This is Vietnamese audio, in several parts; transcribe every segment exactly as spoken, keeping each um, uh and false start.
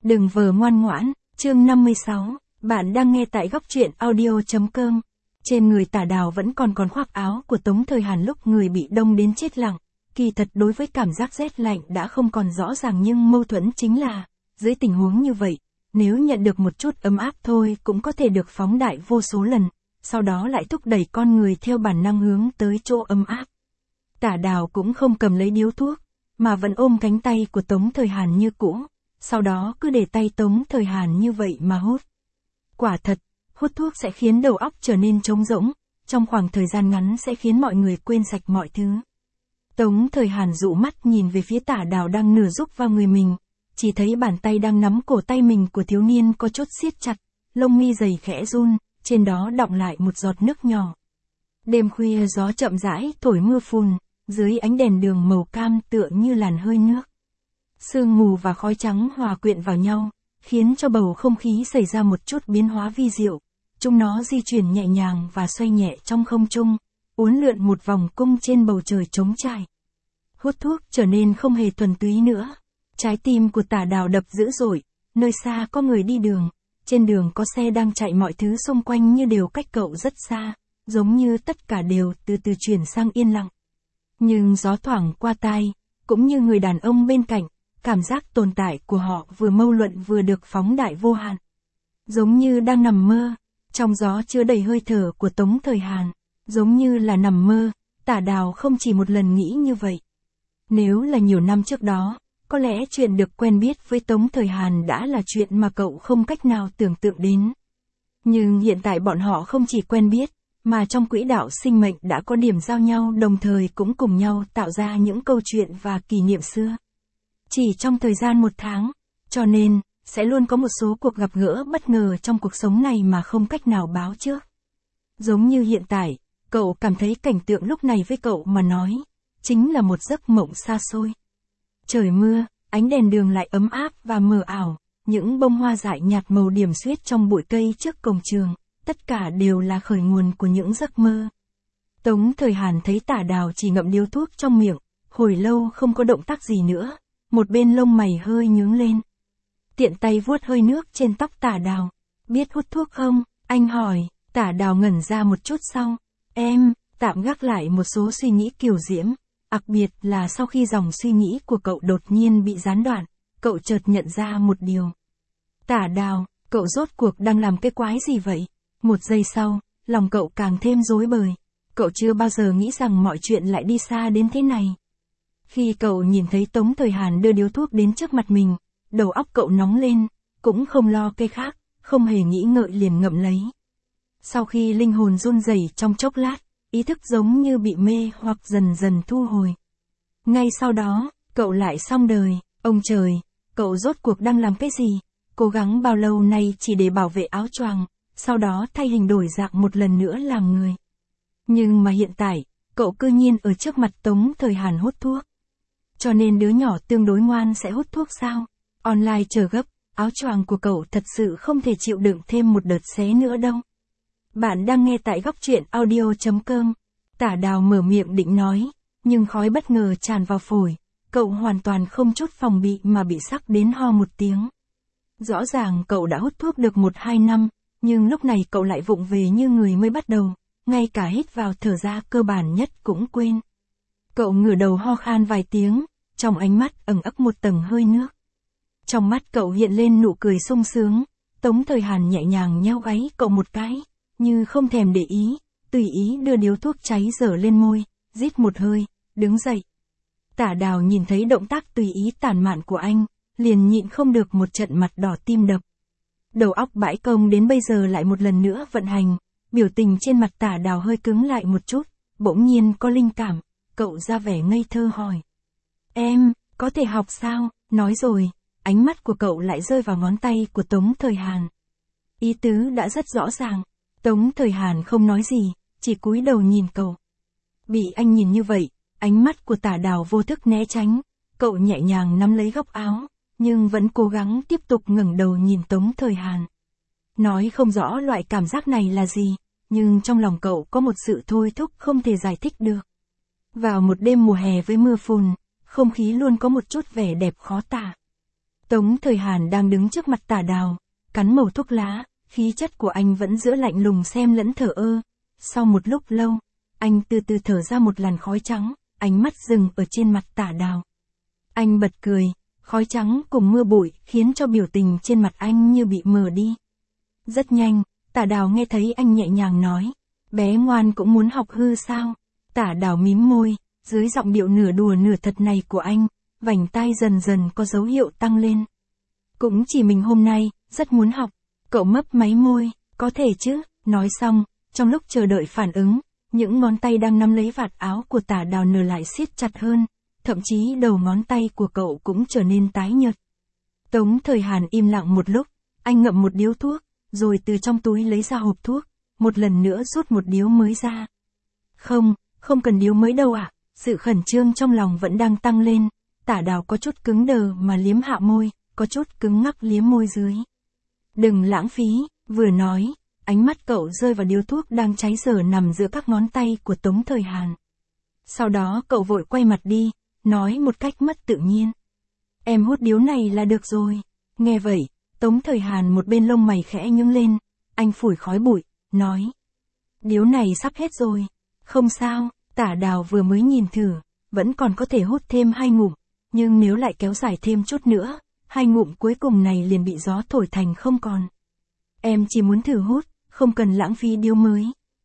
Đừng vờ ngoan ngoãn, chương năm mươi sáu, bạn đang nghe tại góc truyện audio.com. Trên người Tả Đào vẫn còn còn khoác áo của Tống Thời Hàn lúc người bị đông đến chết lặng. Kỳ thật đối với cảm giác rét lạnh đã không còn rõ ràng, nhưng mâu thuẫn chính là, dưới tình huống như vậy, nếu nhận được một chút ấm áp thôi cũng có thể được phóng đại vô số lần, sau đó lại thúc đẩy con người theo bản năng hướng tới chỗ ấm áp. Tả Đào cũng không cầm lấy điếu thuốc, mà vẫn ôm cánh tay của Tống Thời Hàn như cũ, sau đó cứ để tay Tống Thời Hàn như vậy mà hút. Quả thật, hút thuốc sẽ khiến đầu óc trở nên trống rỗng, trong khoảng thời gian ngắn sẽ khiến mọi người quên sạch mọi thứ. Tống Thời Hàn dụ mắt nhìn về phía Tả Đào đang nửa rúc vào người mình, chỉ thấy bàn tay đang nắm cổ tay mình của thiếu niên có chút siết chặt, lông mi dày khẽ run, trên đó đọng lại một giọt nước nhỏ. Đêm khuya gió chậm rãi thổi mưa phùn, dưới ánh đèn đường màu cam tựa như làn hơi nước. Sương mù và khói trắng hòa quyện vào nhau, khiến cho bầu không khí xảy ra một chút biến hóa vi diệu. Chúng nó di chuyển nhẹ nhàng và xoay nhẹ trong không trung, uốn lượn một vòng cung trên bầu trời trống trải. Hút thuốc trở nên không hề thuần túy nữa. Trái tim của Tả Đào đập dữ dội, nơi xa có người đi đường, trên đường có xe đang chạy, mọi thứ xung quanh như đều cách cậu rất xa, giống như tất cả đều từ từ chuyển sang yên lặng. Nhưng gió thoảng qua tai, cũng như người đàn ông bên cạnh, cảm giác tồn tại của họ vừa mâu luận vừa được phóng đại vô hạn. Giống như đang nằm mơ, trong gió chứa đầy hơi thở của Tống Thời Hàn, giống như là nằm mơ, Tả Đào không chỉ một lần nghĩ như vậy. Nếu là nhiều năm trước đó, có lẽ chuyện được quen biết với Tống Thời Hàn đã là chuyện mà cậu không cách nào tưởng tượng đến. Nhưng hiện tại bọn họ không chỉ quen biết, mà trong quỹ đạo sinh mệnh đã có điểm giao nhau, đồng thời cũng cùng nhau tạo ra những câu chuyện và kỷ niệm xưa. Chỉ trong thời gian một tháng, cho nên, sẽ luôn có một số cuộc gặp gỡ bất ngờ trong cuộc sống này mà không cách nào báo trước. Giống như hiện tại, cậu cảm thấy cảnh tượng lúc này với cậu mà nói, chính là một giấc mộng xa xôi. Trời mưa, ánh đèn đường lại ấm áp và mờ ảo, những bông hoa dại nhạt màu điểm xuyết trong bụi cây trước cổng trường, tất cả đều là khởi nguồn của những giấc mơ. Tống Thời Hàn thấy Tả Đào chỉ ngậm điếu thuốc trong miệng, hồi lâu không có động tác gì nữa, một bên lông mày hơi nhướng lên. Tiện tay vuốt hơi nước trên tóc Tả Đào. Biết hút thuốc không? Anh hỏi. Tả Đào ngẩn ra một chút sau. Em, tạm gác lại một số suy nghĩ kiều diễm. Đặc biệt là sau khi dòng suy nghĩ của cậu đột nhiên bị gián đoạn, cậu chợt nhận ra một điều. Tả Đào, cậu rốt cuộc đang làm cái quái gì vậy? Một giây sau, lòng cậu càng thêm rối bời. Cậu chưa bao giờ nghĩ rằng mọi chuyện lại đi xa đến thế này. Khi cậu nhìn thấy Tống Thời Hàn đưa điếu thuốc đến trước mặt mình, đầu óc cậu nóng lên, cũng không lo cái khác, không hề nghĩ ngợi liền ngậm lấy. Sau khi linh hồn run rẩy trong chốc lát, ý thức giống như bị mê hoặc dần dần thu hồi. Ngay sau đó, cậu lại xong đời. Ông trời, cậu rốt cuộc đang làm cái gì? Cố gắng bao lâu nay chỉ để bảo vệ áo choàng, sau đó thay hình đổi dạng một lần nữa làm người. Nhưng mà hiện tại, cậu cư nhiên ở trước mặt Tống Thời Hàn hút thuốc. Cho nên đứa nhỏ tương đối ngoan sẽ hút thuốc sao? Online chờ gấp, áo choàng của cậu thật sự không thể chịu đựng thêm một đợt xé nữa đâu. Bạn đang nghe tại góc truyện audio.com. Tả Đào mở miệng định nói, nhưng khói bất ngờ tràn vào phổi, cậu hoàn toàn không chút phòng bị mà bị sắc đến ho một tiếng. Rõ ràng cậu đã hút thuốc được một hai năm, nhưng lúc này cậu lại vụng về như người mới bắt đầu, ngay cả hít vào thở ra cơ bản nhất cũng quên. Cậu ngửa đầu ho khan vài tiếng, trong ánh mắt ẩn ấp một tầng hơi nước. Trong mắt cậu hiện lên nụ cười sung sướng, Tống Thời Hàn nhẹ nhàng nheo gáy cậu một cái, như không thèm để ý, tùy ý đưa điếu thuốc cháy dở lên môi, rít một hơi, đứng dậy. Tả Đào nhìn thấy động tác tùy ý tản mạn của anh, liền nhịn không được một trận mặt đỏ tim đập. Đầu óc bãi công đến bây giờ lại một lần nữa vận hành, biểu tình trên mặt Tả Đào hơi cứng lại một chút, bỗng nhiên có linh cảm, cậu ra vẻ ngây thơ hỏi. Em, có thể học sao? Nói rồi, ánh mắt của cậu lại rơi vào ngón tay của Tống Thời Hàn. Ý tứ đã rất rõ ràng, Tống Thời Hàn không nói gì, chỉ cúi đầu nhìn cậu. Bị anh nhìn như vậy, ánh mắt của Tả Đào vô thức né tránh, cậu nhẹ nhàng nắm lấy góc áo, nhưng vẫn cố gắng tiếp tục ngẩng đầu nhìn Tống Thời Hàn. Nói không rõ loại cảm giác này là gì, nhưng trong lòng cậu có một sự thôi thúc không thể giải thích được. Vào một đêm mùa hè với mưa phùn, không khí luôn có một chút vẻ đẹp khó tả. Tống Thời Hàn đang đứng trước mặt Tả Đào, cắn mẩu thuốc lá, khí chất của anh vẫn giữa lạnh lùng xem lẫn thờ ơ. Sau một lúc lâu, anh từ từ thở ra một làn khói trắng, ánh mắt dừng ở trên mặt Tả Đào. Anh bật cười, khói trắng cùng mưa bụi khiến cho biểu tình trên mặt anh như bị mờ đi. Rất nhanh, Tả Đào nghe thấy anh nhẹ nhàng nói, bé ngoan cũng muốn học hư sao? Tả Đào mím môi, dưới giọng điệu nửa đùa nửa thật này của anh, vành tai dần dần có dấu hiệu tăng lên. Cũng chỉ mình hôm nay, rất muốn học. Cậu mấp máy môi, có thể chứ, nói xong, trong lúc chờ đợi phản ứng, những ngón tay đang nắm lấy vạt áo của Tả Đào nở lại siết chặt hơn, thậm chí đầu ngón tay của cậu cũng trở nên tái nhợt. Tống Thời Hàn im lặng một lúc, anh ngậm một điếu thuốc, rồi từ trong túi lấy ra hộp thuốc, một lần nữa rút một điếu mới ra. Không, không cần điếu mới đâu ạ, sự khẩn trương trong lòng vẫn đang tăng lên, Tả Đào có chút cứng đờ mà liếm hạ môi, có chút cứng ngắc liếm môi dưới. Đừng lãng phí, vừa nói, ánh mắt cậu rơi vào điếu thuốc đang cháy dở nằm giữa các ngón tay của Tống Thời Hàn. Sau đó cậu vội quay mặt đi, nói một cách mất tự nhiên. Em hút điếu này là được rồi. Nghe vậy, Tống Thời Hàn một bên lông mày khẽ nhướng lên, anh phủi khói bụi, nói. Điếu này sắp hết rồi. Không sao, Tả Đào vừa mới nhìn thử, vẫn còn có thể hút thêm hai ngụm, nhưng nếu lại kéo dài thêm chút nữa, hai ngụm cuối cùng này liền bị gió thổi thành không còn. Em chỉ muốn thử hút, không cần lãng phí điếu mới.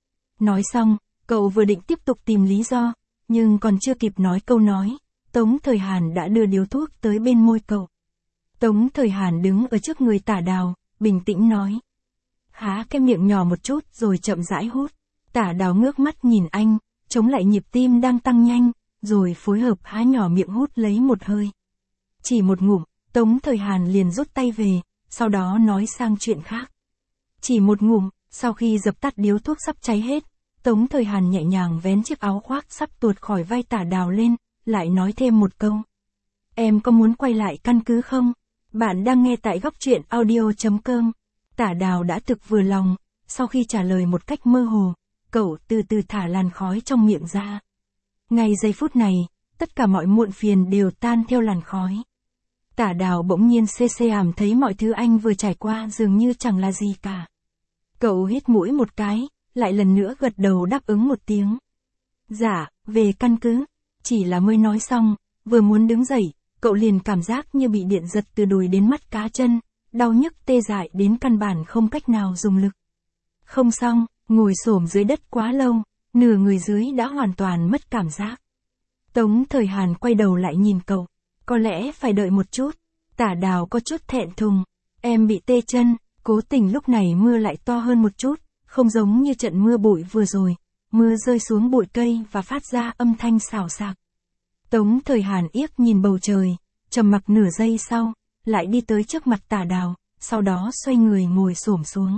Nói xong, cậu vừa định tiếp tục tìm lý do, nhưng còn chưa kịp nói câu nói, Tống Thời Hàn đã đưa điếu thuốc tới bên môi cậu. Tống Thời Hàn đứng ở trước người Tả Đào, bình tĩnh nói. Há cái miệng nhỏ một chút rồi chậm rãi hút. Tả Đào ngước mắt nhìn anh, chống lại nhịp tim đang tăng nhanh, rồi phối hợp há nhỏ miệng hút lấy một hơi. Chỉ một ngụm, Tống Thời Hàn liền rút tay về, sau đó nói sang chuyện khác. Chỉ một ngụm, sau khi dập tắt điếu thuốc sắp cháy hết, Tống Thời Hàn nhẹ nhàng vén chiếc áo khoác sắp tuột khỏi vai Tả Đào lên, lại nói thêm một câu. Em có muốn quay lại căn cứ không? Bạn đang nghe tại góc truyện audio chấm com. Tả Đào đã thực vừa lòng, sau khi trả lời một cách mơ hồ, cậu từ từ thả làn khói trong miệng ra. Ngay giây phút này, tất cả mọi muộn phiền đều tan theo làn khói. Tả Đào bỗng nhiên xê xê ảm thấy mọi thứ anh vừa trải qua dường như chẳng là gì cả. Cậu hít mũi một cái, lại lần nữa gật đầu đáp ứng một tiếng. Dạ, về căn cứ. Chỉ là mới nói xong, vừa muốn đứng dậy, cậu liền cảm giác như bị điện giật từ đùi đến mắt cá chân, đau nhức tê dại đến căn bản không cách nào dùng lực. Không xong, ngồi xổm dưới đất quá lâu, nửa người dưới đã hoàn toàn mất cảm giác. Tống Thời Hàn quay đầu lại nhìn cậu, có lẽ phải đợi một chút. Tả Đào có chút thẹn thùng, em bị tê chân, cố tình lúc này mưa lại to hơn một chút, không giống như trận mưa bụi vừa rồi, mưa rơi xuống bụi cây và phát ra âm thanh xào xạc. Tống Thời Hàn yếc nhìn bầu trời, trầm mặc nửa giây sau, lại đi tới trước mặt Tả Đào, sau đó xoay người ngồi xổm xuống.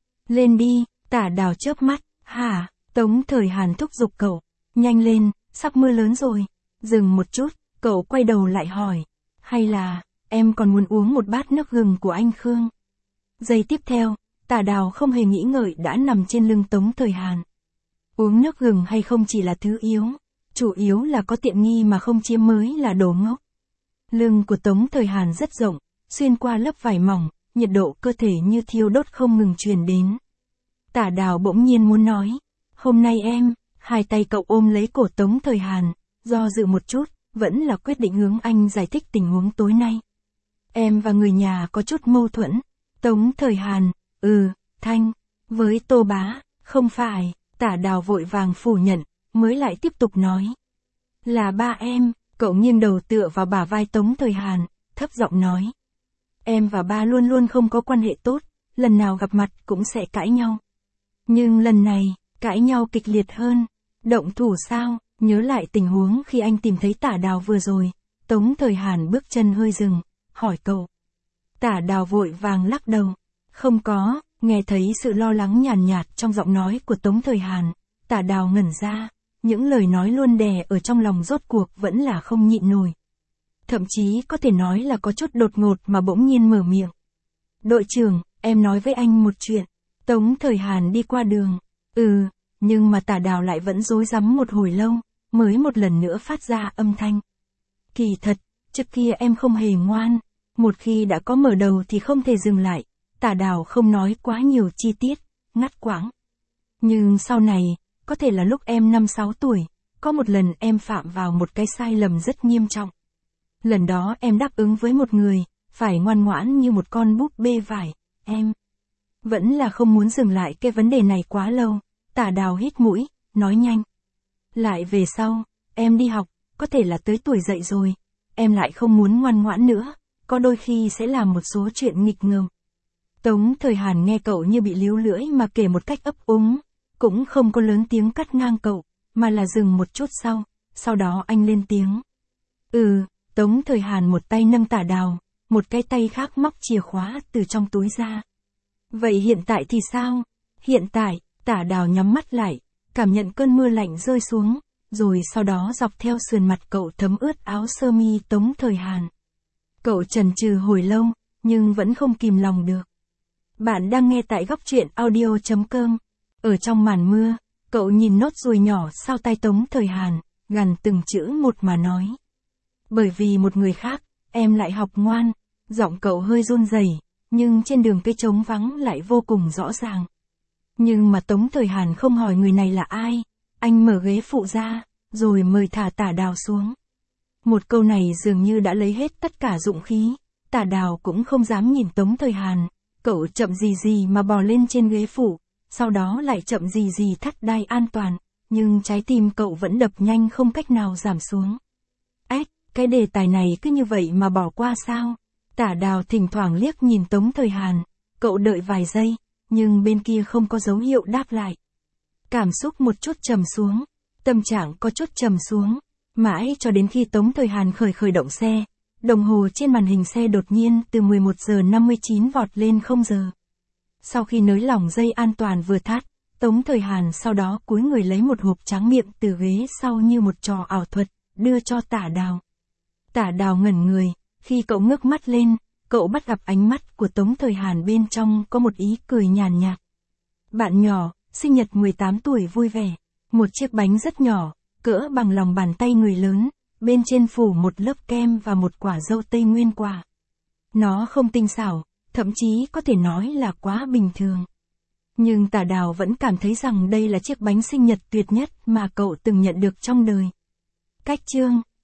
Lên đi, Tả Đào chớp mắt, hả? Tống Thời Hàn thúc giục cậu, nhanh lên, sắp mưa lớn rồi. Dừng một chút, cậu quay đầu lại hỏi, hay là, em còn muốn uống một bát nước gừng của anh Khương? Giây tiếp theo, Tả Đào không hề nghĩ ngợi đã nằm trên lưng Tống Thời Hàn. Uống nước gừng hay không chỉ là thứ yếu, chủ yếu là có tiện nghi mà không chiếm mới là đồ ngốc. Lưng của Tống Thời Hàn rất rộng, xuyên qua lớp vải mỏng, nhiệt độ cơ thể như thiêu đốt không ngừng truyền đến. Tả Đào bỗng nhiên muốn nói, hôm nay em, hai tay cậu ôm lấy cổ Tống Thời Hàn, do dự một chút, vẫn là quyết định hướng anh giải thích tình huống tối nay. Em và người nhà có chút mâu thuẫn. Tống Thời Hàn, ừ, Thanh, với Tô Bá, không phải. Tả Đào vội vàng phủ nhận, mới lại tiếp tục nói. Là ba em. Cậu nghiêng đầu tựa vào bả vai Tống Thời Hàn, thấp giọng nói. Em và ba luôn luôn không có quan hệ tốt, lần nào gặp mặt cũng sẽ cãi nhau. Nhưng lần này, cãi nhau kịch liệt hơn. Động thủ sao? Nhớ lại tình huống khi anh tìm thấy Tả Đào vừa rồi, Tống Thời Hàn bước chân hơi dừng, hỏi cậu. Tả Đào vội vàng lắc đầu. Không có. Nghe thấy sự lo lắng nhàn nhạt trong giọng nói của Tống Thời Hàn, Tả Đào ngẩn ra, những lời nói luôn đè ở trong lòng rốt cuộc vẫn là không nhịn nổi. Thậm chí có thể nói là có chút đột ngột mà bỗng nhiên mở miệng. Đội trưởng, em nói với anh một chuyện. Tống Thời Hàn đi qua đường. Ừ, nhưng mà Tả Đào lại vẫn rối rắm một hồi lâu, mới một lần nữa phát ra âm thanh. Kỳ thật, trước kia em không hề ngoan. Một khi đã có mở đầu thì không thể dừng lại, Tả Đào không nói quá nhiều chi tiết, ngắt quãng. Nhưng sau này, có thể là lúc em năm sáu tuổi, có một lần em phạm vào một cái sai lầm rất nghiêm trọng. Lần đó em đáp ứng với một người, phải ngoan ngoãn như một con búp bê vải, em. Vẫn là không muốn dừng lại cái vấn đề này quá lâu, Tả Đào hít mũi, nói nhanh. Lại về sau, em đi học, có thể là tới tuổi dậy rồi, em lại không muốn ngoan ngoãn nữa, có đôi khi sẽ làm một số chuyện nghịch ngợm. Tống Thời Hàn nghe cậu như bị líu lưỡi mà kể một cách ấp úng, cũng không có lớn tiếng cắt ngang cậu, mà là dừng một chút sau, sau đó anh lên tiếng. Ừ, Tống Thời Hàn một tay nâng Tả Đào, một cái tay khác móc chìa khóa từ trong túi ra. Vậy hiện tại thì sao? Hiện tại, Tả Đào nhắm mắt lại, cảm nhận cơn mưa lạnh rơi xuống, rồi sau đó dọc theo sườn mặt cậu thấm ướt áo sơ mi Tống Thời Hàn. Cậu chần chừ hồi lâu, nhưng vẫn không kìm lòng được. Bạn đang nghe tại góc truyện audio chấm com. Ở trong màn mưa, cậu nhìn nốt ruồi nhỏ sau tai Tống Thời Hàn, gằn từng chữ một mà nói. Bởi vì một người khác, em lại học ngoan, giọng cậu hơi run rẩy, nhưng trên đường cây trống vắng lại vô cùng rõ ràng. Nhưng mà Tống Thời Hàn không hỏi người này là ai, anh mở ghế phụ ra, rồi mời thả Tả Đào xuống. Một câu này dường như đã lấy hết tất cả dũng khí, Tả Đào cũng không dám nhìn Tống Thời Hàn, cậu chậm gì gì mà bò lên trên ghế phụ, sau đó lại chậm gì gì thắt đai an toàn, nhưng trái tim cậu vẫn đập nhanh không cách nào giảm xuống. Ếch, cái đề tài này cứ như vậy mà bỏ qua sao? Tả Đào thỉnh thoảng liếc nhìn Tống Thời Hàn, cậu đợi vài giây, nhưng bên kia không có dấu hiệu đáp lại. Cảm xúc một chút trầm xuống, tâm trạng có chút trầm xuống, mãi cho đến khi Tống Thời Hàn khởi khởi động xe, đồng hồ trên màn hình xe đột nhiên từ mười một giờ năm mươi chín vọt lên không giờ. Sau khi nới lỏng dây an toàn vừa thắt, Tống Thời Hàn sau đó cúi người lấy một hộp tráng miệng từ ghế sau như một trò ảo thuật, đưa cho Tả Đào. Tả Đào ngẩn người, khi cậu ngước mắt lên, cậu bắt gặp ánh mắt của Tống Thời Hàn bên trong có một ý cười nhàn nhạt. Bạn nhỏ, sinh nhật mười tám tuổi vui vẻ, một chiếc bánh rất nhỏ, cỡ bằng lòng bàn tay người lớn, bên trên phủ một lớp kem và một quả dâu tây nguyên quả. Nó không tinh xảo, thậm chí có thể nói là quá bình thường. Nhưng Tả Đào vẫn cảm thấy rằng đây là chiếc bánh sinh nhật tuyệt nhất mà cậu từng nhận được trong đời. Cách chương,